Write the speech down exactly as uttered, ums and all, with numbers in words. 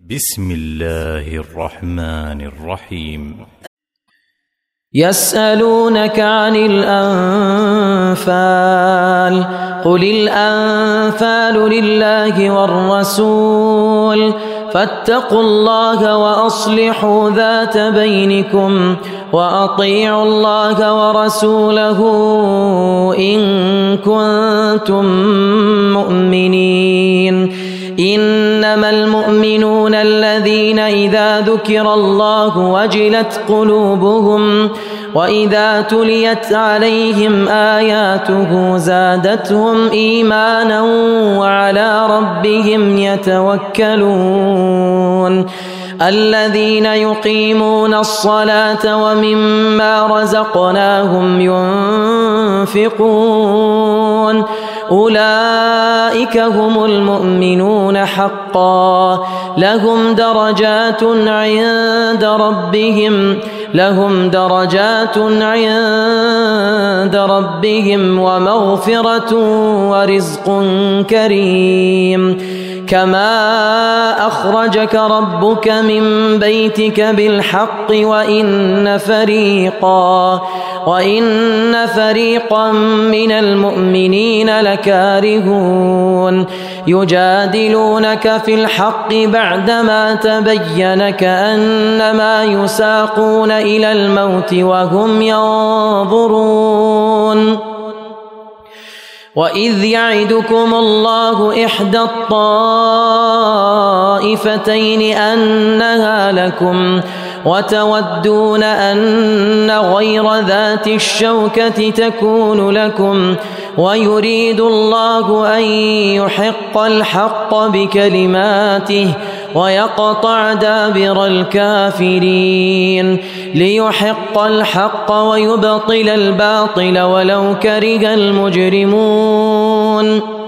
بسم الله الرحمن الرحيم. يسألونك عن الأنفال قل الأنفال لله والرسول فاتقوا الله وأصلحوا ذات بينكم وأطيعوا الله ورسوله إن كنتم مؤمنين. إنما المؤمنون الذين إذا ذكر الله وجلت قلوبهم وإذا تليت عليهم آياته زادتهم إيمانا وعلى ربهم يتوكلون. الذين يقيمون الصلاة ومما رزقناهم ينفقون أولئك هم المؤمنون حقا لهم درجات عند ربهم لهم درجات عند ربهم ومغفرة ورزق كريم. كما أخرجك ربك من بيتك بالحق وإن فريقا وإن فريقا من المؤمنين لكارهون يجادلونك في الحق بعدما تبين كأنما يساقون إلى الموت وهم ينظرون. وإذ يعدكم الله إحدى الطائفتين أنها لكم وتودون أن غير ذات الشوكة تكون لكم ويريد الله أن يحق الحق بكلماته ويقطع دابر الكافرين ليحق الحق ويبطل الباطل ولو كره المجرمون.